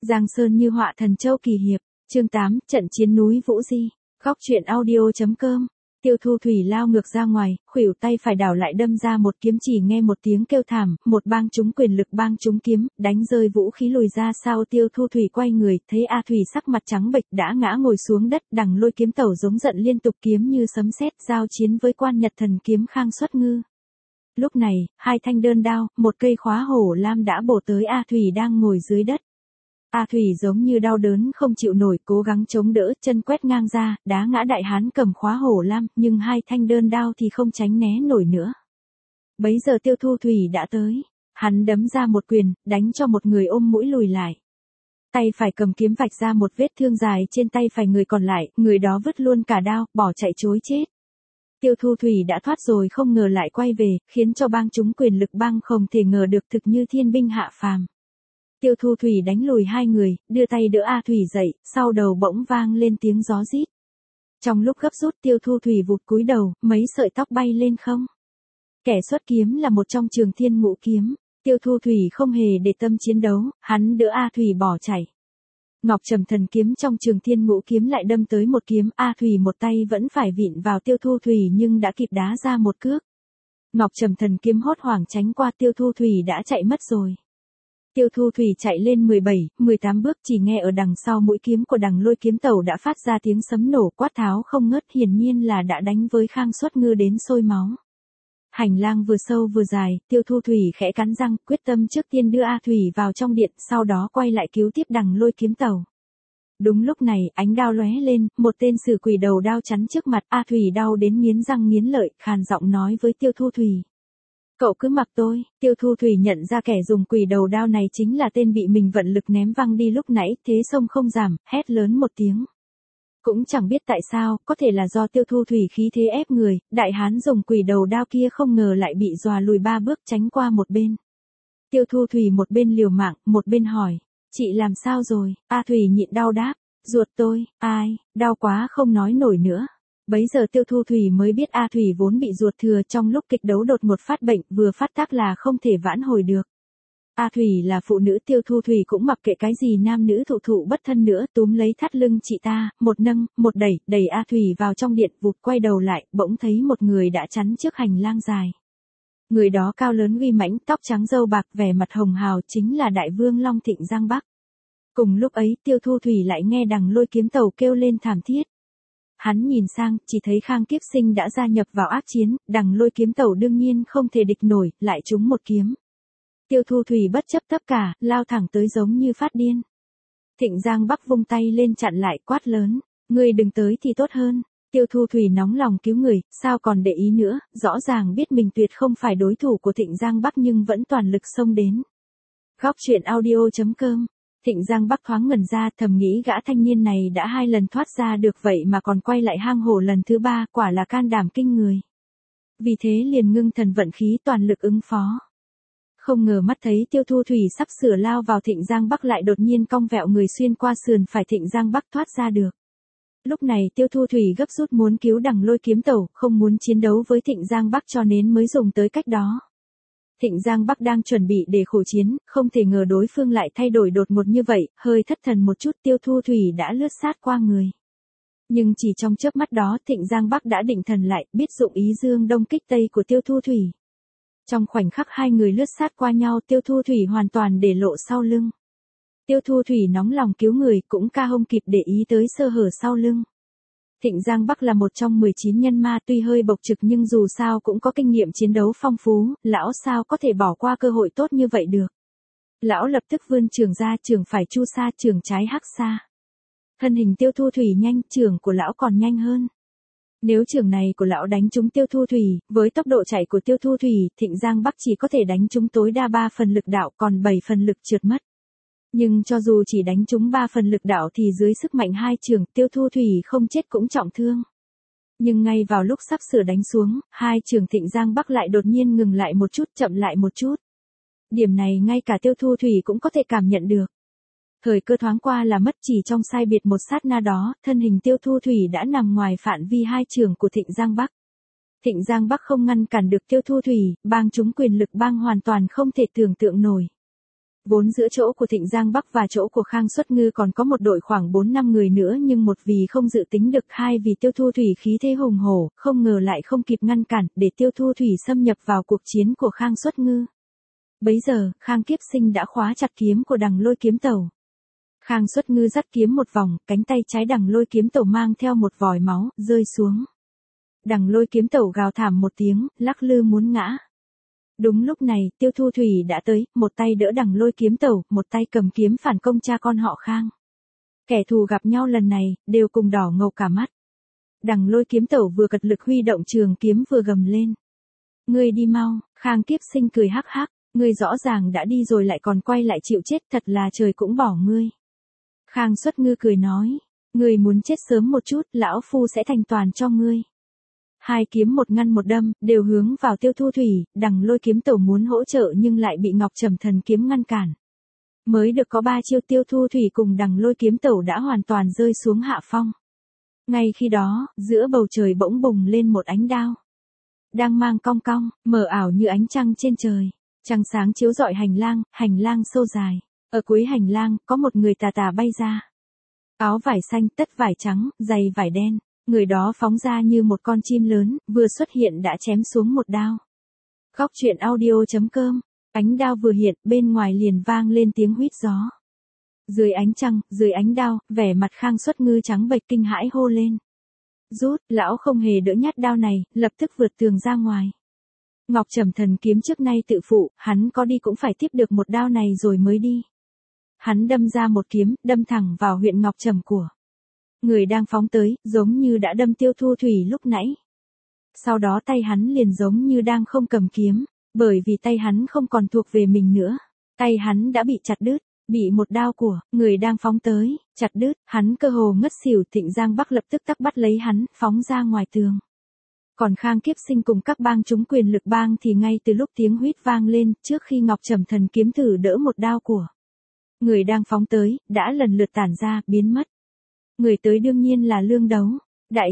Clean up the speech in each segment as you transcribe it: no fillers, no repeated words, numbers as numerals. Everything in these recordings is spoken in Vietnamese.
Giang Sơn như họa thần châu kỳ hiệp, chương 8, trận chiến núi Vũ Di, góc truyện audio.com. Tiêu Thu Thủy lao ngược ra ngoài, khuỷu tay phải đảo lại đâm ra một kiếm, chỉ nghe một tiếng kêu thảm, một bang chúng quyền lực bang chúng kiếm, đánh rơi vũ khí lùi ra sau. Tiêu Thu Thủy quay người, thấy A Thủy sắc mặt trắng bệch đã ngã ngồi xuống đất, đằng lôi kiếm tẩu giống giận liên tục kiếm như sấm sét giao chiến với quan nhật thần kiếm Khang Xuất Ngư. Lúc này, hai thanh đơn đao, một cây khóa hổ lam đã bổ tới A Thủy đang ngồi dưới đất. A Thủy giống như đau đớn không chịu nổi, cố gắng chống đỡ, chân quét ngang ra, đá ngã đại hán cầm khóa hổ lam, nhưng hai thanh đơn đao thì không tránh né nổi nữa. Bấy giờ Tiêu Thu Thủy đã tới, hắn đấm ra một quyền, đánh cho một người ôm mũi lùi lại. Tay phải cầm kiếm vạch ra một vết thương dài trên tay phải người còn lại, người đó vứt luôn cả đao, bỏ chạy trối chết. Tiêu Thu Thủy đã thoát rồi không ngờ lại quay về, khiến cho bang chúng quyền lực bang không thể ngờ được thực như thiên binh hạ phàm. Tiêu Thu Thủy đánh lùi hai người, đưa tay đỡ A Thủy dậy, sau đầu bỗng vang lên tiếng gió rít. Trong lúc gấp rút Tiêu Thu Thủy vụt cúi đầu, mấy sợi tóc bay lên không. Kẻ xuất kiếm là một trong Trường Thiên Ngũ Kiếm, Tiêu Thu Thủy không hề để tâm chiến đấu, hắn đỡ A Thủy bỏ chạy. Ngọc Trầm Thần Kiếm trong Trường Thiên Ngũ Kiếm lại đâm tới một kiếm, A Thủy một tay vẫn phải vịn vào Tiêu Thu Thủy nhưng đã kịp đá ra một cước. Ngọc Trầm Thần Kiếm hốt hoảng tránh qua, Tiêu Thu Thủy đã chạy mất rồi. Tiêu Thu Thủy chạy lên 17, 18 bước, chỉ nghe ở đằng sau mũi kiếm của đằng lôi kiếm tẩu đã phát ra tiếng sấm nổ quát tháo không ngớt, hiển nhiên là đã đánh với Khang Xuất Ngư đến sôi máu. Hành lang vừa sâu vừa dài, Tiêu Thu Thủy khẽ cắn răng, quyết tâm trước tiên đưa A Thủy vào trong điện, sau đó quay lại cứu tiếp đằng lôi kiếm tẩu. Đúng lúc này, ánh đao lóe lên, một tên sử quỷ đầu đao chắn trước mặt, A Thủy đau đến nghiến răng nghiến lợi, khàn giọng nói với Tiêu Thu Thủy. Cậu cứ mặc tôi. Tiêu Thu Thủy nhận ra kẻ dùng quỷ đầu đao này chính là tên bị mình vận lực ném văng đi lúc nãy, thế sông không giảm, hét lớn một tiếng. Cũng chẳng biết tại sao, có thể là do Tiêu Thu Thủy khí thế ép người, đại hán dùng quỷ đầu đao kia không ngờ lại bị dọa lùi 3 bước tránh qua một bên. Tiêu Thu Thủy một bên liều mạng, một bên hỏi, chị làm sao rồi? A Thủy nhịn đau đáp, ruột tôi, ai, đau quá không nói nổi nữa. Bấy giờ Tiêu Thu Thủy mới biết A Thủy vốn bị ruột thừa, trong lúc kịch đấu đột ngột phát bệnh, vừa phát tác là không thể vãn hồi được. A Thủy là phụ nữ, Tiêu Thu Thủy cũng mặc kệ cái gì nam nữ thụ thụ bất thân nữa, túm lấy thắt lưng chị ta, một nâng, một đẩy, đẩy A Thủy vào trong điện, vụt quay đầu lại, bỗng thấy một người đã chắn trước hành lang dài. Người đó cao lớn uy mãnh, tóc trắng râu bạc, vẻ mặt hồng hào, chính là Đại Vương Long Thịnh Giang Bắc. Cùng lúc ấy, Tiêu Thu Thủy lại nghe đằng lôi kiếm tẩu kêu lên thảm thiết. Hắn nhìn sang, chỉ thấy Khang Kiếp Sinh đã gia nhập vào ác chiến, đằng lôi kiếm tẩu đương nhiên không thể địch nổi, lại trúng một kiếm. Tiêu Thu Thủy bất chấp tất cả, lao thẳng tới giống như phát điên. Thịnh Giang Bắc vung tay lên chặn lại, quát lớn, ngươi đừng tới thì tốt hơn. Tiêu Thu Thủy nóng lòng cứu người, sao còn để ý nữa, rõ ràng biết mình tuyệt không phải đối thủ của Thịnh Giang Bắc nhưng vẫn toàn lực xông đến. Góc truyện audio.com. Thịnh Giang Bắc thoáng ngẩn ra, thầm nghĩ gã thanh niên này đã 2 lần thoát ra được vậy mà còn quay lại hang hổ lần thứ 3, quả là can đảm kinh người. Vì thế liền ngưng thần vận khí toàn lực ứng phó. Không ngờ mắt thấy Tiêu Thu Thủy sắp sửa lao vào Thịnh Giang Bắc lại đột nhiên cong vẹo người xuyên qua sườn phải Thịnh Giang Bắc thoát ra được. Lúc này Tiêu Thu Thủy gấp rút muốn cứu đằng lôi kiếm tẩu, không muốn chiến đấu với Thịnh Giang Bắc cho nên mới dùng tới cách đó. Thịnh Giang Bắc đang chuẩn bị để khổ chiến, không thể ngờ đối phương lại thay đổi đột ngột như vậy, hơi thất thần một chút Tiêu Thu Thủy đã lướt sát qua người. Nhưng chỉ trong chớp mắt đó Thịnh Giang Bắc đã định thần lại, biết dụng ý dương đông kích tây của Tiêu Thu Thủy. Trong khoảnh khắc hai người lướt sát qua nhau, Tiêu Thu Thủy hoàn toàn để lộ sau lưng. Tiêu Thu Thủy nóng lòng cứu người, cũng ca không kịp để ý tới sơ hở sau lưng. Thịnh Giang Bắc là một trong 19 nhân ma, tuy hơi bộc trực nhưng dù sao cũng có kinh nghiệm chiến đấu phong phú, lão sao có thể bỏ qua cơ hội tốt như vậy được. Lão lập tức vươn trường ra, trường phải chu sa, trường trái hắc sa. Thân hình Tiêu Thu Thủy nhanh, trường của lão còn nhanh hơn. Nếu trường này của lão đánh trúng Tiêu Thu Thủy, với tốc độ chạy của Tiêu Thu Thủy, Thịnh Giang Bắc chỉ có thể đánh trúng tối đa 3 phần lực đạo, còn 7 phần lực trượt mất. Nhưng cho dù chỉ đánh trúng 3 phần lực đạo thì dưới sức mạnh 2 trường, Tiêu Thu Thủy không chết cũng trọng thương. Nhưng ngay vào lúc sắp sửa đánh xuống, 2 trường Thịnh Giang Bắc lại đột nhiên ngừng lại một chút, chậm lại một chút. Điểm này ngay cả Tiêu Thu Thủy cũng có thể cảm nhận được. Thời cơ thoáng qua là mất, chỉ trong sai biệt một sát na đó, thân hình Tiêu Thu Thủy đã nằm ngoài phạm vi 2 trường của Thịnh Giang Bắc. Thịnh Giang Bắc không ngăn cản được Tiêu Thu Thủy, bang chúng quyền lực bang hoàn toàn không thể tưởng tượng nổi. Vốn giữa chỗ của Thịnh Giang Bắc và chỗ của Khang Xuất Ngư còn có một đội khoảng 4-5 người nữa, nhưng một vì không dự tính được, hai vì Tiêu Thu Thủy khí thế hùng hổ, không ngờ lại không kịp ngăn cản, để Tiêu Thu Thủy xâm nhập vào cuộc chiến của Khang Xuất Ngư. Bấy giờ, Khang Kiếp Sinh đã khóa chặt kiếm của Đằng Lôi Kiếm Tẩu. Khang Xuất Ngư dắt kiếm một vòng, cánh tay trái Đằng Lôi Kiếm Tẩu mang theo một vòi máu, rơi xuống. Đằng Lôi Kiếm Tẩu gào thảm một tiếng, lắc lư muốn ngã. Đúng lúc này, Tiêu Thu Thủy đã tới, một tay đỡ Đằng Lôi Kiếm Tẩu, một tay cầm kiếm phản công cha con họ Khang. Kẻ thù gặp nhau lần này, đều cùng đỏ ngầu cả mắt. Đằng Lôi Kiếm Tẩu vừa cật lực huy động trường kiếm vừa gầm lên. Ngươi đi mau, Khang Kiếp Sinh cười hắc hắc, ngươi rõ ràng đã đi rồi lại còn quay lại chịu chết, thật là trời cũng bỏ ngươi. Khang Xuất Ngư cười nói, ngươi muốn chết sớm một chút, lão phu sẽ thành toàn cho ngươi. Hai kiếm một ngăn một đâm, đều hướng vào Tiêu Thu Thủy, Đằng Lôi Kiếm Tẩu muốn hỗ trợ nhưng lại bị Ngọc Trầm Thần kiếm ngăn cản. Mới được có 3 chiêu, Tiêu Thu Thủy cùng Đằng Lôi Kiếm Tẩu đã hoàn toàn rơi xuống hạ phong. Ngay khi đó, giữa bầu trời bỗng bùng lên một ánh đao. Đang mang cong cong, mờ ảo như ánh trăng trên trời. Trăng sáng chiếu rọi hành lang sâu dài. Ở cuối hành lang, có một người tà tà bay ra. Áo vải xanh, tất vải trắng, giày vải đen. Người đó phóng ra như một con chim lớn, vừa xuất hiện đã chém xuống một đao. Góc truyện audio.com. Ánh đao vừa hiện, bên ngoài liền vang lên tiếng huýt gió. Dưới ánh trăng, dưới ánh đao, vẻ mặt Khang Xuất Ngư trắng bệch kinh hãi hô lên. Rút, lão không hề đỡ nhát đao này, lập tức vượt tường ra ngoài. Ngọc Trầm Thần kiếm trước nay tự phụ, hắn có đi cũng phải tiếp được một đao này rồi mới đi. Hắn đâm ra một kiếm, đâm thẳng vào huyện Ngọc Trầm của người đang phóng tới, giống như đã đâm Tiêu Thu Thủy lúc nãy. Sau đó tay hắn liền giống như đang không cầm kiếm, bởi vì tay hắn không còn thuộc về mình nữa. Tay hắn đã bị chặt đứt, bị một đao của người đang phóng tới chặt đứt, hắn cơ hồ ngất xỉu. Thịnh Giang Bắc lập tức tắc bắt lấy hắn, phóng ra ngoài tường. Còn Khang Kiếp Sinh cùng các bang chúng quyền lực bang thì ngay từ lúc tiếng huýt vang lên, trước khi Ngọc Trầm Thần kiếm thử đỡ một đao của người đang phóng tới, đã lần lượt tản ra, biến mất. Người tới đương nhiên là Lương Đấu. Đại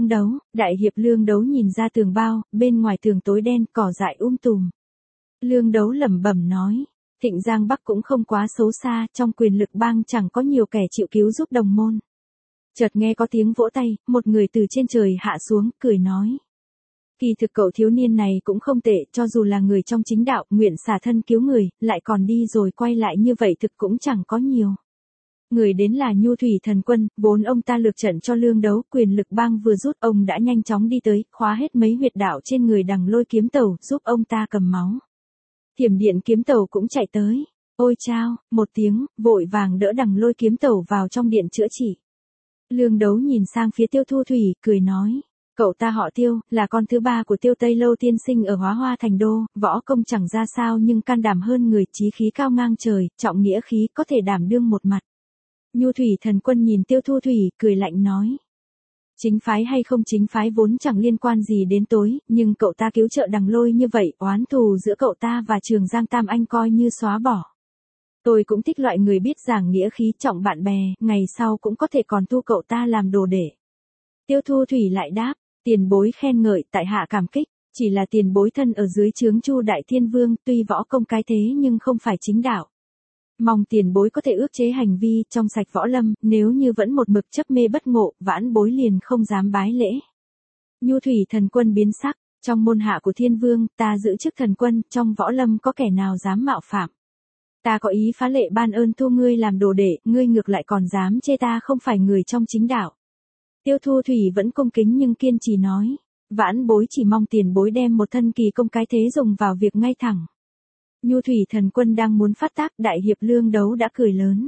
hiệp Lương Đấu nhìn ra tường bao, bên ngoài tường tối đen, cỏ dại tùm. Lương Đấu lẩm bẩm nói, Thịnh Giang Bắc cũng không quá xấu xa, trong quyền lực bang chẳng có nhiều kẻ chịu cứu giúp đồng môn. Chợt nghe có tiếng vỗ tay, một người từ trên trời hạ xuống, cười nói. Kỳ thực cậu thiếu niên này cũng không tệ, cho dù là người trong chính đạo, nguyện xả thân cứu người, lại còn đi rồi quay lại như vậy thực cũng chẳng có nhiều. Người đến là Nhu Thủy Thần Quân, vốn ông ta lược trận cho Lương Đấu, quyền lực bang vừa rút, ông đã nhanh chóng đi tới, khóa hết mấy huyệt đạo trên người Đằng Lôi Kiếm Tẩu, giúp ông ta cầm máu. Thiểm Điện Kiếm Tẩu cũng chạy tới. Ôi chao, một tiếng, vội vàng đỡ Đằng Lôi Kiếm Tẩu vào trong điện chữa trị. Lương Đấu nhìn sang phía Tiêu Thu Thủy, cười nói. Cậu ta họ Tiêu, là con thứ ba của Tiêu Tây Lâu tiên sinh ở Hóa Hoa Thành Đô, võ công chẳng ra sao nhưng can đảm hơn người, chí khí cao ngang trời, trọng nghĩa khí, có thể đảm đương một mặt. Nhu Thủy Thần Quân nhìn Tiêu Thu Thủy, cười lạnh nói. Chính phái hay không chính phái vốn chẳng liên quan gì đến tối, nhưng cậu ta cứu trợ Đằng Lôi như vậy, oán thù giữa cậu ta và Trường Giang Tam Anh coi như xóa bỏ. Tôi cũng thích loại người biết giảng nghĩa khí, trọng bạn bè, ngày sau cũng có thể còn thu cậu ta làm đồ để. Tiêu Thu Thủy lại đáp, tiền bối khen ngợi, tại hạ cảm kích, chỉ là tiền bối thân ở dưới trướng Chu Đại Thiên Vương, tuy võ công cái thế nhưng không phải chính đạo. Mong tiền bối có thể ước chế hành vi, trong sạch võ lâm, nếu như vẫn một mực chấp mê bất ngộ, vãn bối liền không dám bái lễ. Nhu Thủy Thần Quân biến sắc, trong môn hạ của Thiên Vương, ta giữ chức thần quân, trong võ lâm có kẻ nào dám mạo phạm. Ta có ý phá lệ ban ơn thu ngươi làm đồ đệ, ngươi ngược lại còn dám chê ta không phải người trong chính đạo. Tiêu Thu Thủy vẫn cung kính nhưng kiên trì nói, vãn bối chỉ mong tiền bối đem một thân kỳ công cái thế dùng vào việc ngay thẳng. Nhu Thủy Thần Quân đang muốn phát tác, đại hiệp Lương Đấu đã cười lớn.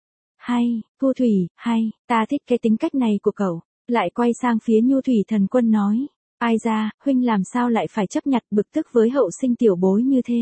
Hay, Thu Thủy, hay, ta thích cái tính cách này của cậu. Lại quay sang phía Nhu Thủy Thần Quân nói, ai ra, huynh làm sao lại phải chấp nhặt bực tức với hậu sinh tiểu bối như thế.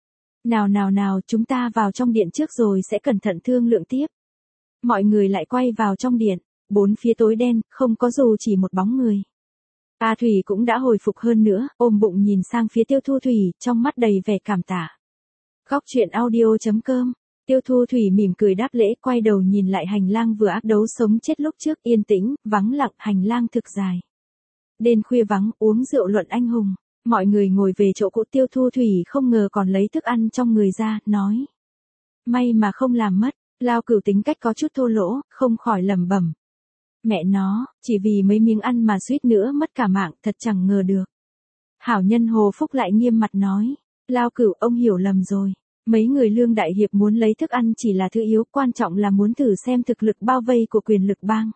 Nào, chúng ta vào trong điện trước rồi sẽ cẩn thận thương lượng tiếp. Mọi người lại quay vào trong điện, bốn phía tối đen, không có dù chỉ một bóng người. A Thủy cũng đã hồi phục hơn nữa, ôm bụng nhìn sang phía Tiêu Thu Thủy, trong mắt đầy vẻ cảm tạ. Góc truyện audio.com. Tiêu Thu Thủy mỉm cười đáp lễ, quay đầu nhìn lại hành lang vừa ác đấu sống chết lúc trước, yên tĩnh, vắng lặng, hành lang thực dài. Đêm khuya vắng, uống rượu luận anh hùng. Mọi người ngồi về chỗ cũ, Tiêu Thu Thủy không ngờ còn lấy thức ăn trong người ra, nói. May mà không làm mất. Lao Cửu tính cách có chút thô lỗ, không khỏi lẩm bẩm. Mẹ nó, chỉ vì mấy miếng ăn mà suýt nữa mất cả mạng, thật chẳng ngờ được. Hảo nhân Hồ Phúc lại nghiêm mặt nói. Lao Cửu, ông hiểu lầm rồi. Mấy người Lương Đại Hiệp muốn lấy thức ăn chỉ là thứ yếu, quan trọng là muốn thử xem thực lực bao vây của quyền lực bang.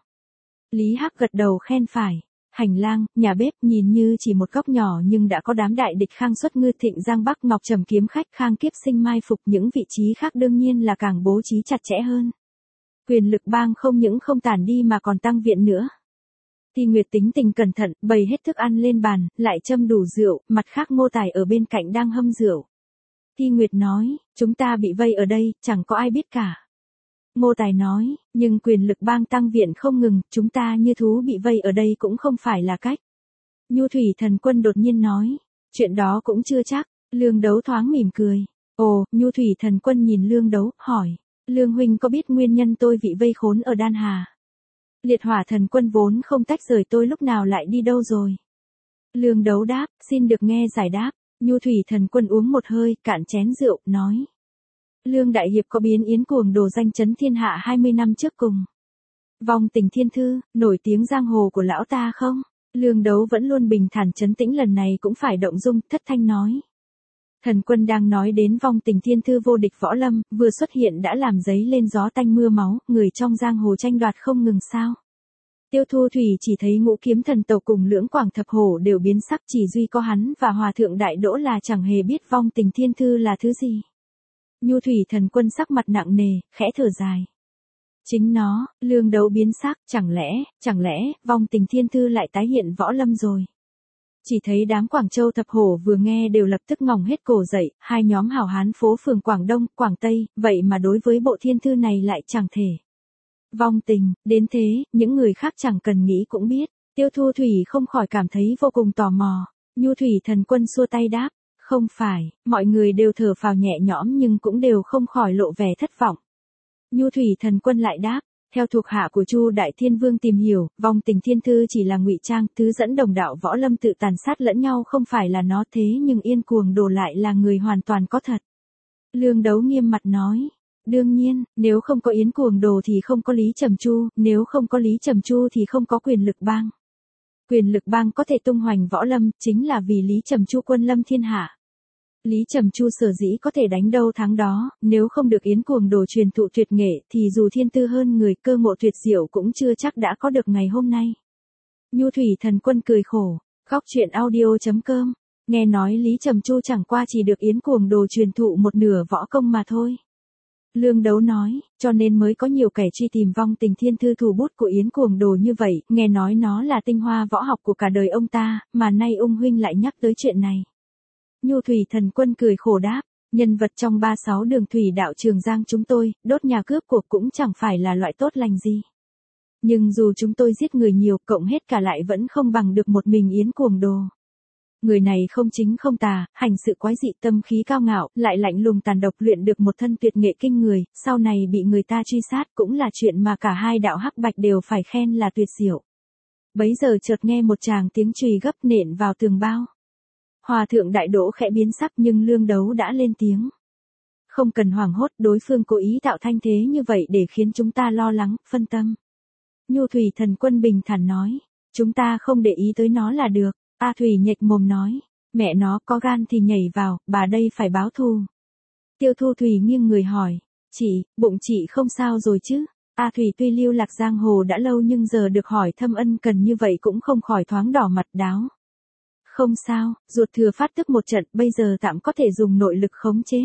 Lý Hắc gật đầu khen phải. Hành lang, nhà bếp nhìn như chỉ một góc nhỏ nhưng đã có đám đại địch Khang Xuất Ngư Thịnh Giang Bắc Ngọc Trầm Kiếm Khách Khang Kiếp Sinh mai phục, những vị trí khác đương nhiên là càng bố trí chặt chẽ hơn. Quyền lực bang không những không tản đi mà còn tăng viện nữa. Thi Nguyệt tính tình cẩn thận, bày hết thức ăn lên bàn, lại châm đủ rượu, mặt khác Ngô Tài ở bên cạnh đang hâm rượu. Thi Nguyệt nói, chúng ta bị vây ở đây, chẳng có ai biết cả. Ngô Tài nói, nhưng quyền lực bang tăng viện không ngừng, chúng ta như thú bị vây ở đây cũng không phải là cách. Nhu Thủy Thần Quân đột nhiên nói, chuyện đó cũng chưa chắc. Lương Đấu thoáng mỉm cười. Ồ, Nhu Thủy Thần Quân nhìn Lương Đấu, hỏi, Lương huynh có biết nguyên nhân tôi bị vây khốn ở Đan Hà? Liệt Hỏa Thần Quân vốn không tách rời tôi lúc nào lại đi đâu rồi? Lương Đấu đáp, xin được nghe giải đáp. Nhu Thủy Thần Quân uống một hơi, cạn chén rượu, nói. Lương Đại Hiệp có biến Yến Cuồng Đồ danh chấn thiên hạ 20 năm trước cùng. Vong Tình Thiên Thư, nổi tiếng giang hồ của lão ta không? Lương Đấu vẫn luôn bình thản trấn tĩnh, lần này cũng phải động dung, thất thanh nói. Thần Quân đang nói đến Vong Tình Thiên Thư vô địch võ lâm, vừa xuất hiện đã làm dấy lên gió tanh mưa máu, người trong giang hồ tranh đoạt không ngừng sao. Tiêu Thu Thủy chỉ thấy Ngũ Kiếm Thần Tộc cùng Lưỡng Quảng Thập Hổ đều biến sắc, chỉ duy có hắn và Hòa Thượng Đại Đỗ là chẳng hề biết Vong Tình Thiên Thư là thứ gì. Nhu Thủy Thần Quân sắc mặt nặng nề, khẽ thở dài. Chính nó, Lương Đấu biến sắc, chẳng lẽ, Vong Tình Thiên Thư lại tái hiện võ lâm rồi. Chỉ thấy đám Quảng Châu Thập Hổ vừa nghe đều lập tức ngỏng hết cổ dậy, hai nhóm hảo hán phố phường Quảng Đông, Quảng Tây, vậy mà đối với bộ thiên thư này lại chẳng thể. Vong tình, đến thế, những người khác chẳng cần nghĩ cũng biết. Tiêu Thu Thủy không khỏi cảm thấy vô cùng tò mò. Nhu Thủy Thần Quân xua tay đáp, không phải, mọi người đều thở phào nhẹ nhõm nhưng cũng đều không khỏi lộ vẻ thất vọng. Nhu Thủy Thần Quân lại đáp, theo thuộc hạ của Chu Đại Thiên Vương tìm hiểu, Vong Tình Thiên Thư chỉ là ngụy trang, thứ dẫn đồng đạo võ lâm tự tàn sát lẫn nhau không phải là nó, thế nhưng Yên Cuồng Đồ lại là người hoàn toàn có thật. Lương Đấu nghiêm mặt nói. Đương nhiên, nếu không có Yến Cuồng Đồ thì không có Lý Trầm Chu, nếu không có Lý Trầm Chu thì không có quyền lực bang. Quyền lực bang có thể tung hoành võ lâm, chính là vì Lý Trầm Chu quân lâm thiên hạ. Lý Trầm Chu sở dĩ có thể đánh đâu thắng đó, nếu không được Yến Cuồng Đồ truyền thụ tuyệt nghệ thì dù thiên tư hơn người, cơ ngộ tuyệt diệu cũng chưa chắc đã có được ngày hôm nay. Nhu Thủy Thần Quân cười khổ, Góc Truyện Audio.com, nghe nói Lý Trầm Chu chẳng qua chỉ được Yến Cuồng Đồ truyền thụ một nửa võ công mà thôi. Lương Đấu nói, cho nên mới có nhiều kẻ truy tìm Vong Tình Thiên Thư thủ bút của Yến Cuồng Đồ như vậy, nghe nói nó là tinh hoa võ học của cả đời ông ta, mà nay ung huynh lại nhắc tới chuyện này. Nhu Thủy Thần Quân cười khổ đáp, nhân vật trong 36 đường thủy đạo Trường Giang chúng tôi, đốt nhà cướp cuộc cũng chẳng phải là loại tốt lành gì. Nhưng dù chúng tôi giết người nhiều, cộng hết cả lại vẫn không bằng được một mình Yến Cuồng Đồ. Người này không chính không tà, hành sự quái dị, tâm khí cao ngạo, lại lạnh lùng tàn độc, luyện được một thân tuyệt nghệ kinh người, sau này bị người ta truy sát cũng là chuyện mà cả hai đạo hắc bạch đều phải khen là tuyệt diệu. Bấy giờ chợt nghe một tràng tiếng chùy gấp nện vào tường bao. Hòa Thượng Đại Đỗ khẽ biến sắc nhưng Lương Đấu đã lên tiếng. Không cần hoảng hốt, đối phương cố ý tạo thanh thế như vậy để khiến chúng ta lo lắng, phân tâm. Nhu Thủy Thần Quân bình thản nói, chúng ta không để ý tới nó là được. A Thủy nhếch mồm nói, mẹ nó có gan thì nhảy vào, bà đây phải báo thù. Tiêu Thu Thủy nghiêng người hỏi, bụng chị không sao rồi chứ? A Thủy tuy lưu lạc giang hồ đã lâu nhưng giờ được hỏi thăm ân cần như vậy cũng không khỏi thoáng đỏ mặt đáo. Không sao, ruột thừa phát tức một trận, bây giờ tạm có thể dùng nội lực khống chế.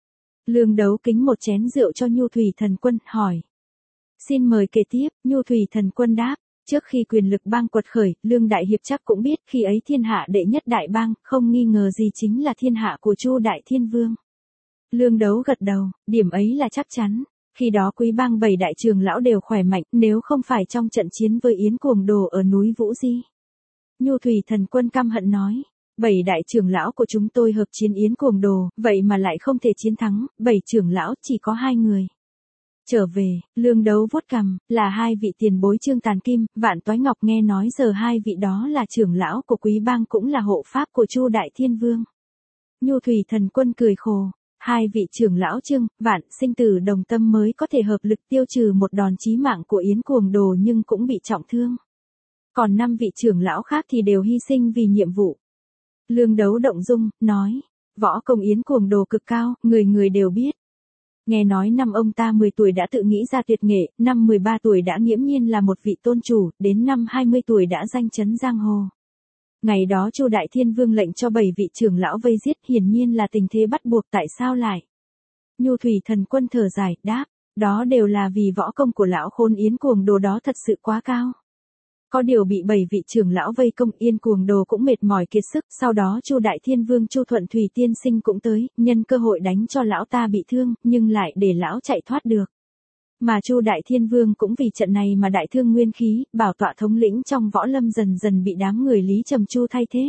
Lương Đấu kính một chén rượu cho Nhu Thủy Thần Quân, hỏi. Xin mời kể tiếp, Nhu Thủy Thần Quân đáp. Trước khi quyền lực bang quật khởi, Lương Đại Hiệp chắc cũng biết khi ấy thiên hạ đệ nhất đại bang, không nghi ngờ gì chính là thiên hạ của Chu Đại Thiên Vương. Lương Đấu gật đầu, điểm ấy là chắc chắn. Khi đó quý bang 7 đại trưởng lão đều khỏe mạnh, nếu không phải trong trận chiến với Yến Cuồng Đồ ở núi Vũ Di. Nhu Thủy Thần Quân căm hận nói, 7 đại trưởng lão của chúng tôi hợp chiến Yến Cuồng Đồ, vậy mà lại không thể chiến thắng, 7 trưởng lão chỉ có 2 người. Trở về, Lương Đấu vuốt cằm, là 2 vị tiền bối Trương Tàn Kim, Vạn Toái Ngọc, nghe nói giờ 2 vị đó là trưởng lão của quý bang cũng là hộ pháp của Chu Đại Thiên Vương. Nhu Thủy Thần Quân cười khổ, hai vị trưởng lão Trương, Vạn sinh tử đồng tâm mới có thể hợp lực tiêu trừ một đòn chí mạng của Yến Cuồng Đồ nhưng cũng bị trọng thương. Còn 5 vị trưởng lão khác thì đều hy sinh vì nhiệm vụ. Lương Đấu động dung, nói, võ công Yến Cuồng Đồ cực cao, người người đều biết. Nghe nói năm ông ta 10 tuổi đã tự nghĩ ra tuyệt nghệ, năm 13 tuổi đã nghiễm nhiên là một vị tôn chủ, đến năm 20 tuổi đã danh chấn giang hồ. Ngày đó Chu Đại Thiên Vương lệnh cho 7 vị trưởng lão vây giết, hiển nhiên là tình thế bắt buộc, tại sao lại? Nhu Thủy Thần Quân thở dài, đáp, đó đều là vì võ công của lão khôn Yến Cuồng Đồ đó thật sự quá cao. Có điều bị 7 vị trưởng lão vây công, Yến Cuồng Đồ cũng mệt mỏi kiệt sức, sau đó Chu Đại Thiên Vương Chu Thuận Thủy tiên sinh cũng tới, nhân cơ hội đánh cho lão ta bị thương, nhưng lại để lão chạy thoát được. Mà Chu Đại Thiên Vương cũng vì trận này mà đại thương nguyên khí, bảo tọa thống lĩnh trong võ lâm dần dần bị đám người Lý Trầm Chu thay thế.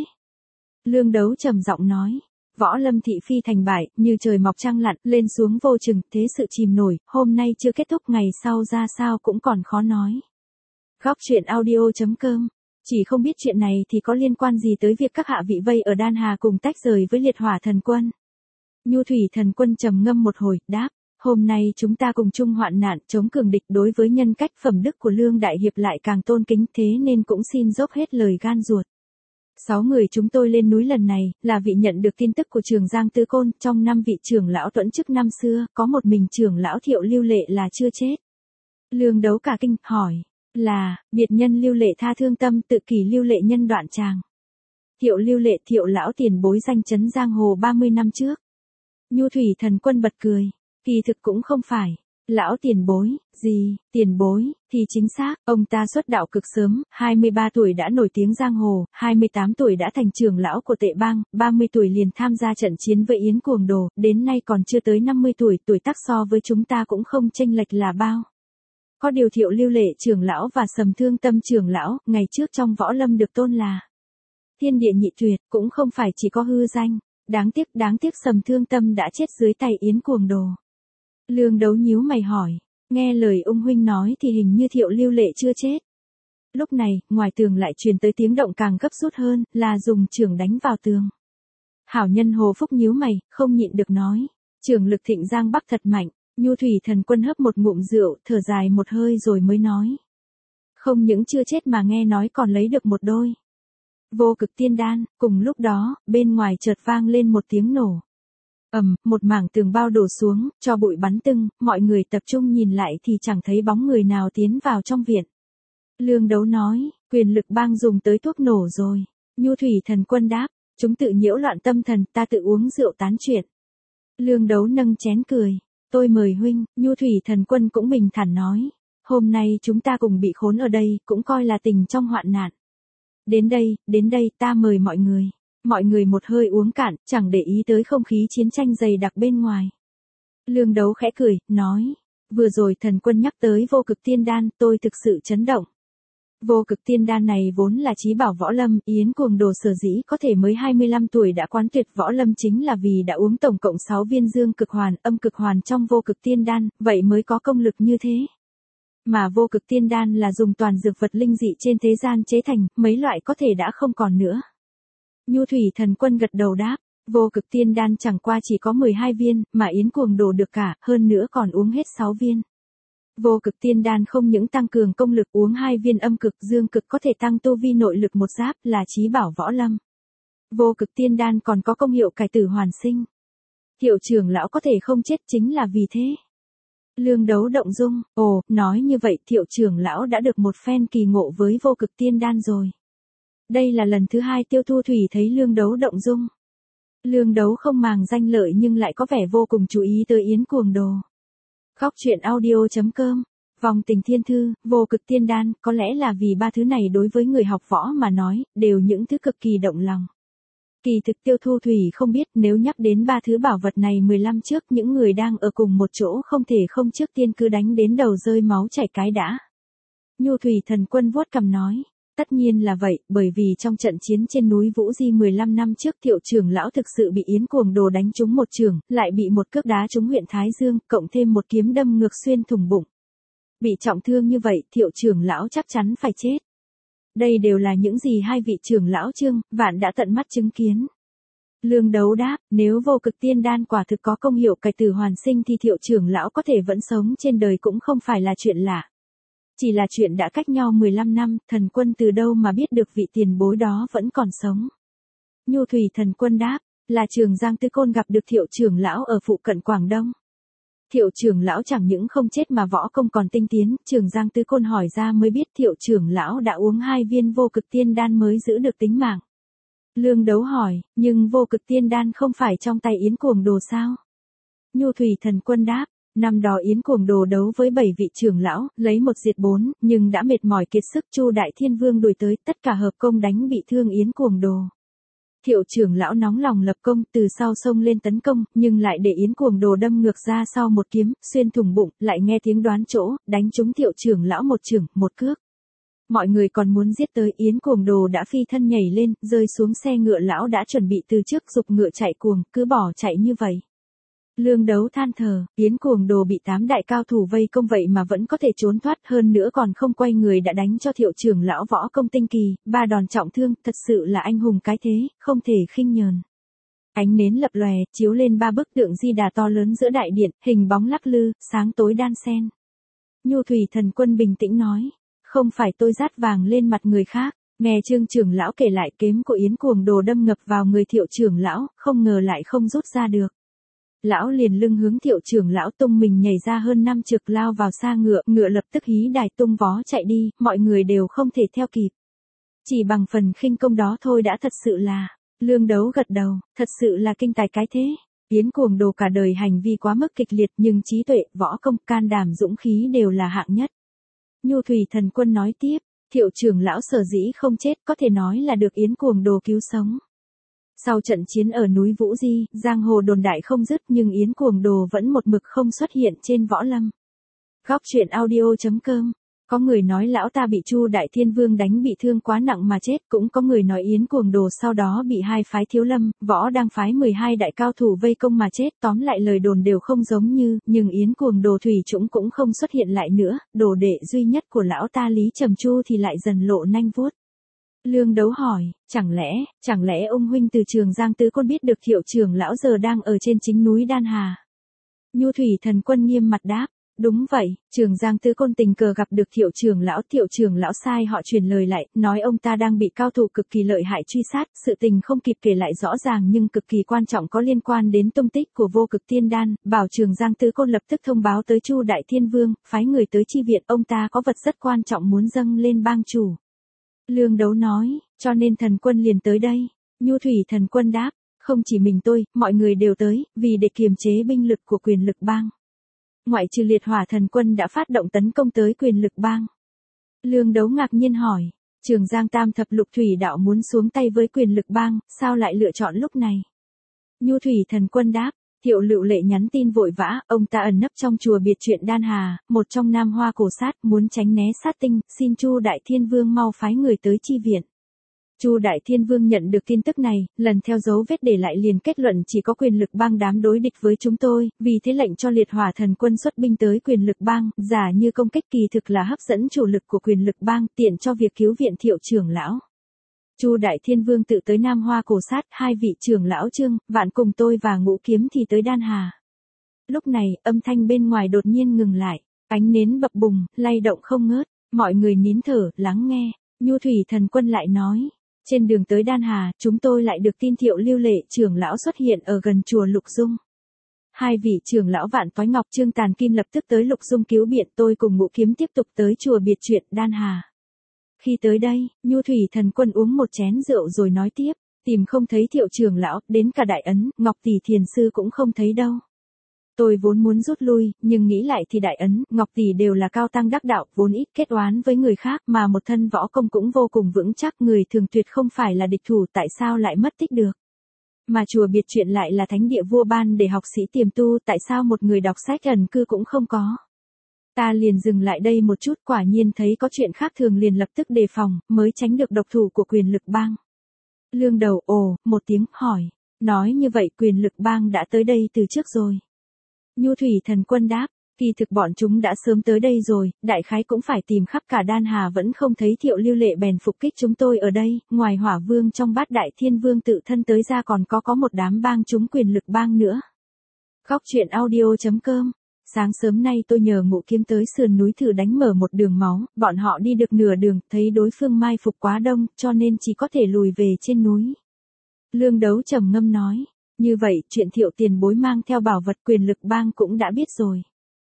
Lương Đấu trầm giọng nói, võ lâm thị phi thành bại, như trời mọc trăng lặn, lên xuống vô chừng, thế sự chìm nổi, hôm nay chưa kết thúc ngày sau ra sao cũng còn khó nói. Góc truyện audio.com. Chỉ không biết chuyện này thì có liên quan gì tới việc các hạ vị vây ở Đan Hà cùng tách rời với Liệt Hỏa Thần Quân. Nhu Thủy Thần Quân trầm ngâm một hồi, đáp, hôm nay chúng ta cùng chung hoạn nạn, chống cường địch, đối với nhân cách phẩm đức của Lương Đại Hiệp lại càng tôn kính, thế nên cũng xin dốc hết lời gan ruột. 6 người chúng tôi lên núi lần này, là vị nhận được tin tức của Trường Giang Tứ Côn, trong 5 vị trưởng lão tuẫn chức năm xưa, có một mình trưởng lão Thiệu Lưu Lệ là chưa chết. Lương Đấu cả kinh, hỏi, là, biệt nhân Lưu Lệ tha thương tâm, tự kỷ Lưu Lệ nhân đoạn tràng. Thiệu Lưu Lệ, Thiệu lão tiền bối danh chấn giang hồ 30 năm trước. Nhu Thủy Thần Quân bật cười, kỳ thực cũng không phải. Lão tiền bối, gì, tiền bối, thì chính xác, ông ta xuất đạo cực sớm, 23 tuổi đã nổi tiếng giang hồ, 28 tuổi đã thành trưởng lão của Tệ Bang, 30 tuổi liền tham gia trận chiến với Yến Cuồng Đồ, đến nay còn chưa tới 50 tuổi, tuổi tác so với chúng ta cũng không chênh lệch là bao. Có điều Thiệu Lưu Lệ trưởng lão và Sầm Thương Tâm trưởng lão, ngày trước trong võ lâm được tôn là thiên địa nhị tuyệt, cũng không phải chỉ có hư danh, đáng tiếc Sầm Thương Tâm đã chết dưới tay Yến Cuồng Đồ. Lương Đấu nhíu mày hỏi, nghe lời ông huynh nói thì hình như Thiệu Lưu Lệ chưa chết. Lúc này, ngoài tường lại truyền tới tiếng động càng gấp rút hơn, là dùng chưởng đánh vào tường. Hảo nhân Hồ Phúc nhíu mày, không nhịn được nói, chưởng lực thịnh giang bắc thật mạnh. Nhu Thủy Thần Quân hấp một ngụm rượu, thở dài một hơi rồi mới nói, không những chưa chết mà nghe nói còn lấy được một đôi Vô Cực Tiên Đan. Cùng lúc đó, bên ngoài chợt vang lên một tiếng nổ. Một mảng tường bao đổ xuống, cho bụi bắn tưng, mọi người tập trung nhìn lại thì chẳng thấy bóng người nào tiến vào trong viện. Lương Đấu nói, quyền lực bang dùng tới thuốc nổ rồi. Nhu Thủy Thần Quân đáp, chúng tự nhiễu loạn tâm thần, ta tự uống rượu tán chuyện. Lương Đấu nâng chén cười, tôi mời huynh. Nhu Thủy Thần Quân cũng bình thản nói, hôm nay chúng ta cùng bị khốn ở đây, cũng coi là tình trong hoạn nạn. Đến đây, ta mời mọi người. Mọi người một hơi uống cạn, chẳng để ý tới không khí chiến tranh dày đặc bên ngoài. Lương Đấu khẽ cười, nói, vừa rồi Thần Quân nhắc tới Vô Cực Tiên Đan, tôi thực sự chấn động. Vô Cực Tiên Đan này vốn là chí bảo võ lâm, Yến Cuồng Đồ sở dĩ có thể mới 25 tuổi đã quán tuyệt võ lâm chính là vì đã uống tổng cộng 6 viên dương cực hoàn, âm cực hoàn trong Vô Cực Tiên Đan, vậy mới có công lực như thế. Mà Vô Cực Tiên Đan là dùng toàn dược vật linh dị trên thế gian chế thành, mấy loại có thể đã không còn nữa. Nhu Thủy Thần Quân gật đầu đáp, Vô Cực Tiên Đan chẳng qua chỉ có 12 viên, mà Yến Cuồng Đồ được cả, hơn nữa còn uống hết 6 viên. Vô Cực Tiên Đan không những tăng cường công lực, uống 2 viên âm cực dương cực có thể tăng tu vi nội lực một giáp, là chí bảo võ lâm. Vô Cực Tiên Đan còn có công hiệu cải tử hoàn sinh. Thiệu trưởng lão có thể không chết chính là vì thế. Lương Đấu động dung, nói như vậy Thiệu trưởng lão đã được một phen kỳ ngộ với Vô Cực Tiên Đan rồi. Đây là lần thứ 2 Tiêu Thu Thủy thấy Lương Đấu động dung. Lương Đấu không màng danh lợi nhưng lại có vẻ vô cùng chú ý tới Yến Cuồng Đồ. Góc truyện audio.com. Vòng tình thiên thư, Vô Cực Tiên Đan, có lẽ là vì ba thứ này đối với người học võ mà nói, đều những thứ cực kỳ động lòng. Kỳ thực Tiêu Thu Thủy không biết, nếu nhắc đến ba thứ bảo vật này 15 trước, những người đang ở cùng một chỗ không thể không trước tiên cứ đánh đến đầu rơi máu chảy cái đã. Nhu Thủy Thần Quân vuốt cằm nói, tất nhiên là vậy, bởi vì trong trận chiến trên núi Vũ Di 15 năm trước Thiệu trưởng lão thực sự bị Yến Cuồng Đồ đánh trúng một chưởng, lại bị một cước đá trúng huyện Thái Dương, cộng thêm một kiếm đâm ngược xuyên thủng bụng. Bị trọng thương như vậy, Thiệu trưởng lão chắc chắn phải chết. Đây đều là những gì hai vị trưởng lão Trương, Vạn đã tận mắt chứng kiến. Lương Đấu đáp, nếu vô cực tiên đan quả thực có công hiệu cải tử hoàn sinh thì Thiệu trưởng lão có thể vẫn sống trên đời cũng không phải là chuyện lạ. Chỉ là chuyện đã cách nhau 15 năm, thần quân từ đâu mà biết được vị tiền bối đó vẫn còn sống. Nhu thủy thần quân đáp, là Trường Giang Tư Côn gặp được Thiệu trưởng lão ở phụ cận Quảng Đông. Thiệu trưởng lão chẳng những không chết mà võ công còn tinh tiến, Trường Giang Tư Côn hỏi ra mới biết Thiệu trưởng lão đã uống 2 viên vô cực tiên đan mới giữ được tính mạng. Lương Đấu hỏi, nhưng vô cực tiên đan không phải trong tay Yến Cuồng Đồ sao? Nhu thủy thần quân đáp, năm đó Yến Cuồng Đồ đấu với 7 vị trưởng lão, lấy 1 diệt 4, nhưng đã mệt mỏi kiệt sức, Chu Đại Thiên Vương đuổi tới, tất cả hợp công đánh bị thương Yến Cuồng Đồ. Thiệu trưởng lão nóng lòng lập công, từ sau xông lên tấn công, nhưng lại để Yến Cuồng Đồ đâm ngược ra sau một kiếm, xuyên thủng bụng, lại nghe tiếng đoán chỗ, đánh trúng Thiệu trưởng lão một chưởng, một cước. Mọi người còn muốn giết tới, Yến Cuồng Đồ đã phi thân nhảy lên, rơi xuống xe ngựa, lão đã chuẩn bị từ trước giục ngựa chạy cuồng, cứ bỏ chạy như vậy. Lương Đấu than thở, Yến Cuồng Đồ bị 8 đại cao thủ vây công vậy mà vẫn có thể trốn thoát, hơn nữa còn không quay người đã đánh cho Thiệu trưởng lão võ công tinh kỳ, 3 đòn trọng thương, thật sự là anh hùng cái thế, không thể khinh nhờn. Ánh nến lập lòe, chiếu lên 3 bức tượng Di Đà to lớn giữa đại điện, hình bóng lắc lư, sáng tối đan xen. Nhu thủy thần quân bình tĩnh nói, không phải tôi dát vàng lên mặt người khác. Nghe Trương trưởng lão kể lại, kiếm của Yến Cuồng Đồ đâm ngập vào người Thiệu trưởng lão, không ngờ lại không rút ra được. Lão liền lưng hướng Thiệu trưởng lão, tung mình nhảy ra hơn 5 trượng, lao vào xa ngựa, ngựa lập tức hí đài tung vó chạy đi, mọi người đều không thể theo kịp. Chỉ bằng phần khinh công đó thôi đã thật sự là, Lương Đấu gật đầu, thật sự là kinh tài cái thế. Yến Cuồng Đồ cả đời hành vi quá mức kịch liệt, nhưng trí tuệ, võ công, can đảm, dũng khí đều là hạng nhất. Nhu thủy thần quân nói tiếp, Thiệu trưởng lão sở dĩ không chết có thể nói là được Yến Cuồng Đồ cứu sống. Sau trận chiến ở núi Vũ Di, giang hồ đồn đại không dứt, nhưng Yến Cuồng Đồ vẫn một mực không xuất hiện trên võ lâm. Góc truyện audio.com. Có người nói lão ta bị Chu Đại Thiên Vương đánh bị thương quá nặng mà chết, cũng có người nói Yến Cuồng Đồ sau đó bị 2 phái Thiếu Lâm, Võ Đang phái 12 đại cao thủ vây công mà chết, tóm lại lời đồn đều không giống như, nhưng Yến Cuồng Đồ thủy chung cũng không xuất hiện lại nữa, đồ đệ duy nhất của lão ta Lý Trầm Chu thì lại dần lộ nanh vuốt. Lương Đấu hỏi, chẳng lẽ ông huynh từ Trường Giang Tứ Côn biết được Thiệu trưởng lão giờ đang ở trên chính núi Đan Hà? Nhu thủy thần quân nghiêm mặt đáp, đúng vậy, Trường Giang Tứ Côn tình cờ gặp được Thiệu trưởng lão sai họ truyền lời lại, nói ông ta đang bị cao thủ cực kỳ lợi hại truy sát, sự tình không kịp kể lại rõ ràng nhưng cực kỳ quan trọng có liên quan đến tung tích của vô cực tiên đan, bảo Trường Giang Tứ Côn lập tức thông báo tới Chu Đại Thiên Vương, phái người tới chi viện, ông ta có vật rất quan trọng muốn dâng lên bang chủ. Lương Đấu nói, cho nên thần quân liền tới đây. Nhu thủy thần quân đáp, không chỉ mình tôi, mọi người đều tới, vì để kiềm chế binh lực của quyền lực bang. Ngoại trừ liệt hỏa thần quân đã phát động tấn công tới quyền lực bang. Lương Đấu ngạc nhiên hỏi, Trường Giang Tam thập lục thủy đạo muốn xuống tay với quyền lực bang, sao lại lựa chọn lúc này? Nhu thủy thần quân đáp, Thiệu Lựu Lệ nhắn tin vội vã, ông ta ẩn nấp trong chùa biệt truyện Đan Hà, một trong Nam Hoa cổ sát, muốn tránh né sát tinh, xin Chu Đại Thiên Vương mau phái người tới chi viện. Chu Đại Thiên Vương nhận được tin tức này, lần theo dấu vết để lại liền kết luận chỉ có quyền lực bang dám đối địch với chúng tôi, vì thế lệnh cho liệt hỏa thần quân xuất binh tới quyền lực bang, giả như công kích kỳ thực là hấp dẫn chủ lực của quyền lực bang, tiện cho việc cứu viện Thiệu trưởng lão. Chu Đại Thiên Vương tự tới Nam Hoa cổ sát, 2 vị trưởng lão Trương Vạn cùng tôi và Ngũ Kiếm thì tới Đan Hà. Lúc này, âm thanh bên ngoài đột nhiên ngừng lại, ánh nến bập bùng, lay động không ngớt, mọi người nín thở, lắng nghe. Nhu thủy thần quân lại nói, trên đường tới Đan Hà, chúng tôi lại được tin Thiệu Lưu Lệ trưởng lão xuất hiện ở gần chùa Lục Dung. 2 vị trưởng lão Vạn Toái Ngọc Trương Tàn Kim lập tức tới Lục Dung cứu viện, tôi cùng Ngũ Kiếm tiếp tục tới chùa biệt truyện Đan Hà. Khi tới đây, Nhu thủy thần quân uống một chén rượu rồi nói tiếp, tìm không thấy Thiệu trưởng lão, đến cả Đại Ấn, Ngọc Tỷ thiền sư cũng không thấy đâu. Tôi vốn muốn rút lui, nhưng nghĩ lại thì Đại Ấn, Ngọc Tỷ đều là cao tăng đắc đạo, vốn ít kết oán với người khác, mà một thân võ công cũng vô cùng vững chắc, người thường tuyệt không phải là địch thủ, tại sao lại mất tích được? Mà chùa biệt truyện lại là thánh địa vua ban để học sĩ tiềm tu, tại sao một người đọc sách ẩn cư cũng không có? Ta liền dừng lại đây một chút, quả nhiên thấy có chuyện khác thường liền lập tức đề phòng, mới tránh được độc thủ của quyền lực bang. Lương Đầu một tiếng, hỏi, nói như vậy quyền lực bang đã tới đây từ trước rồi. Nhu thủy thần quân đáp, Kỳ thực bọn chúng đã sớm tới đây rồi, đại khái cũng phải tìm khắp cả Đan Hà vẫn không thấy Thiệu Lưu Lệ bèn phục kích chúng tôi ở đây, ngoài Hỏa Vương trong Bát Đại Thiên Vương tự thân tới ra còn có một đám bang chúng quyền lực bang nữa. Góc truyện audio.com. Sáng sớm nay tôi nhờ Ngũ Kiếm tới sườn núi thử đánh mở một đường máu, bọn họ đi được nửa đường, thấy đối phương mai phục quá đông, cho nên chỉ có thể lùi về trên núi. Lương Đấu trầm ngâm nói, như vậy, chuyện Thiệu tiền bối mang theo bảo vật quyền lực bang cũng đã biết rồi.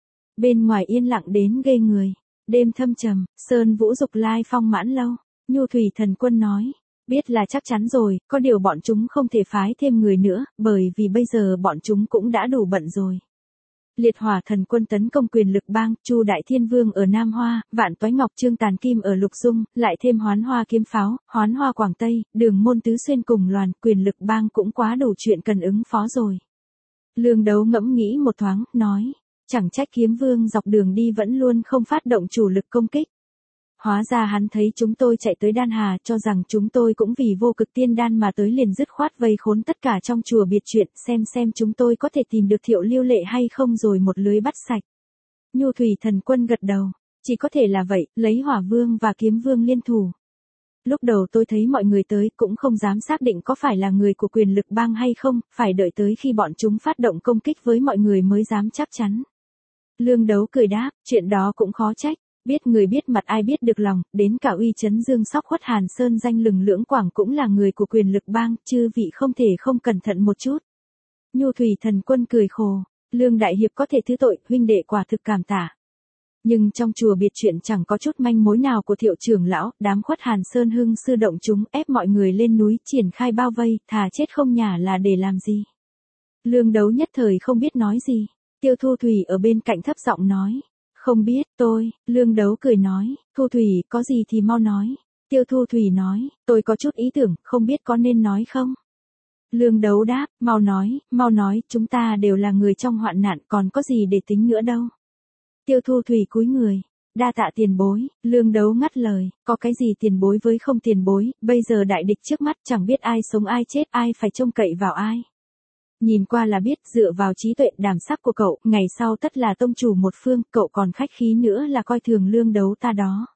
Bên ngoài yên lặng đến ghê người, đêm thâm trầm, sơn vũ dục lai phong mãn lâu, Nhu Thủy Thần Quân nói, biết là chắc chắn rồi, có điều bọn chúng không thể phái thêm người nữa, bởi vì bây giờ bọn chúng cũng đã đủ bận rồi. Liệt Hỏa Thần Quân tấn công quyền lực bang, Chu Đại Thiên Vương ở Nam Hoa, Vạn Toái Ngọc Trương Tàn Kim ở Lục Dung, lại thêm Hoán Hoa Kiếm Pháo, Hoán Hoa Quảng Tây, Đường Môn Tứ Xuyên cùng loàn, quyền lực bang cũng quá đủ chuyện cần ứng phó rồi. Lương Đấu ngẫm nghĩ một thoáng, nói, chẳng trách Kiếm Vương dọc đường đi vẫn luôn không phát động chủ lực công kích. Hóa ra hắn thấy chúng tôi chạy tới Đan Hà cho rằng chúng tôi cũng vì vô cực tiên đan mà tới liền dứt khoát vây khốn tất cả trong chùa biệt chuyện xem chúng tôi có thể tìm được Thiệu Lưu Lệ hay không rồi một lưới bắt sạch. Nhu Thủy Thần Quân gật đầu, chỉ có thể là vậy, lấy Hỏa Vương và Kiếm Vương liên thủ. Lúc đầu tôi thấy mọi người tới cũng không dám xác định có phải là người của quyền lực bang hay không, phải đợi tới khi bọn chúng phát động công kích với mọi người mới dám chắc chắn. Lương Đấu cười đáp, chuyện đó cũng khó trách. Biết người biết mặt ai biết được lòng, đến cả uy chấn Dương Sóc Khuất Hàn Sơn danh lừng lưỡng quảng cũng là người của quyền lực bang, chư vị không thể không cẩn thận một chút. Nhu Thủy Thần Quân cười khổ, Lương Đại Hiệp có thể thứ tội, huynh đệ quả thực cảm tạ. Nhưng trong chùa biệt chuyện chẳng có chút manh mối nào của Thiệu trưởng lão, đám Khuất Hàn Sơn hưng sư động chúng ép mọi người lên núi triển khai bao vây, thà chết không nhả là để làm gì. Lương Đấu nhất thời không biết nói gì, Tiêu Thu Thủy ở bên cạnh thấp giọng nói. Không biết, Lương Đấu cười nói, Thu Thủy, có gì thì mau nói. Tiêu Thu Thủy nói, tôi có chút ý tưởng, không biết có nên nói không? Lương Đấu đáp, mau nói, chúng ta đều là người trong hoạn nạn, còn có gì để tính nữa đâu. Tiêu Thu Thủy cúi người, đa tạ tiền bối, Lương Đấu ngắt lời, có cái gì tiền bối với không tiền bối, bây giờ đại địch trước mắt chẳng biết ai sống ai chết, ai phải trông cậy vào ai. Nhìn qua là biết dựa vào trí tuệ đảm sắc của cậu, ngày sau tất là tông chủ một phương, cậu còn khách khí nữa là coi thường Lương Đấu ta đó.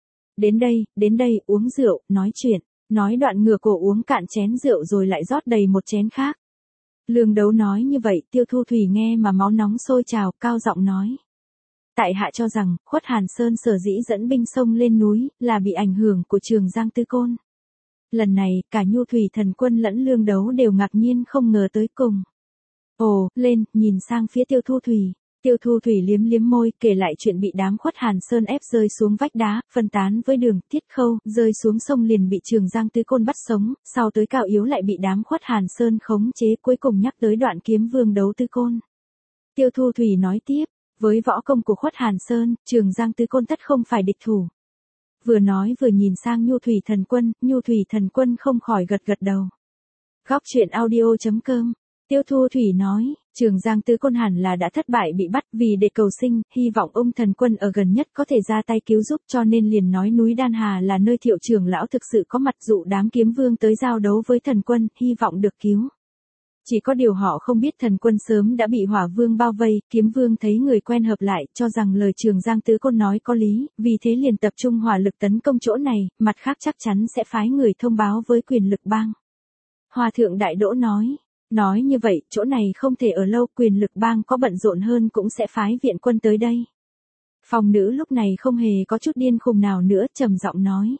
Đến đây, uống rượu, nói chuyện, nói đoạn ngửa cổ uống cạn chén rượu rồi lại rót đầy một chén khác. Lương Đấu nói như vậy, Tiêu Thu Thủy nghe mà máu nóng sôi trào, cao giọng nói. Tại hạ cho rằng, Khuất Hàn Sơn sở dĩ dẫn binh sông lên núi, là bị ảnh hưởng của Trường Giang Tư Côn. Lần này, cả Nhu Thủy Thần Quân lẫn Lương Đấu đều ngạc nhiên không ngờ tới cùng. Ồ, lên, nhìn sang phía Tiêu Thu Thủy. Tiêu Thu Thủy liếm môi, kể lại chuyện bị đám Khuất Hàn Sơn ép rơi xuống vách đá, phân tán với Đường, Thiết Khâu, rơi xuống sông liền bị Trường Giang Tư Côn bắt sống, sau tới Cao Yếu lại bị đám Khuất Hàn Sơn khống chế, cuối cùng nhắc tới đoạn Kiếm Vương đấu Tư Côn. Tiêu Thu Thủy nói tiếp, với võ công của Khuất Hàn Sơn, Trường Giang Tư Côn tất không phải địch thủ. Vừa nói vừa nhìn sang Nhu Thủy Thần Quân không khỏi gật đầu. Góc truyện audio.com. Tiêu Thu Thủy nói, Trường Giang Tư Côn hẳn là đã thất bại bị bắt, vì để cầu sinh, hy vọng ông thần quân ở gần nhất có thể ra tay cứu giúp, cho nên liền nói núi Đan Hà là nơi Thiệu trưởng lão thực sự có mặt, dụ đám kiếm vương tới giao đấu với thần quân, hy vọng được cứu. Chỉ có điều họ không biết thần quân sớm đã bị Hỏa Vương bao vây, Kiếm Vương thấy người quen hợp lại, cho rằng lời Trường Giang Tư Côn nói có lý, vì thế liền tập trung hỏa lực tấn công chỗ này, mặt khác chắc chắn sẽ phái người thông báo với quyền lực bang. Hòa thượng Đại Đỗ nói như vậy, chỗ này không thể ở lâu, quyền lực bang có bận rộn hơn cũng sẽ phái viện quân tới đây. Phong nữ lúc này không hề có chút điên khùng nào nữa, trầm giọng nói.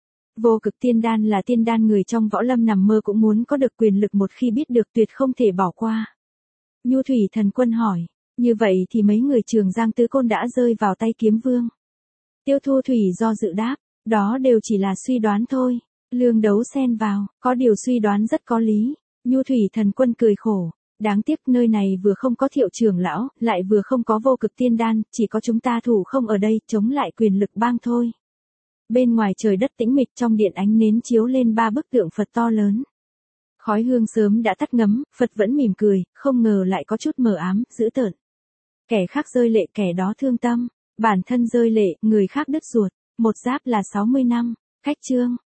Vô cực tiên đan là tiên đan người trong võ lâm nằm mơ cũng muốn có được, quyền lực một khi biết được tuyệt không thể bỏ qua. Nhu Thủy Thần Quân hỏi, như vậy thì mấy người Trường Giang Tư Côn đã rơi vào tay Kiếm Vương. Tiêu Thu Thủy do dự đáp, đó đều chỉ là suy đoán thôi. Lương Đấu xen vào, có điều suy đoán rất có lý. Nhu Thủy Thần Quân cười khổ, đáng tiếc nơi này vừa không có Thiệu trưởng lão, lại vừa không có vô cực tiên đan, chỉ có chúng ta thủ không ở đây, chống lại quyền lực bang thôi. Bên ngoài trời đất tĩnh mịch, trong điện ánh nến chiếu lên 3 bức tượng Phật to lớn. Khói hương sớm đã tắt ngấm, Phật vẫn mỉm cười, không ngờ lại có chút mờ ám, dữ tợn. Kẻ khác rơi lệ kẻ đó thương tâm, bản thân rơi lệ, người khác đứt ruột, một giáp là 60 năm, khách chương.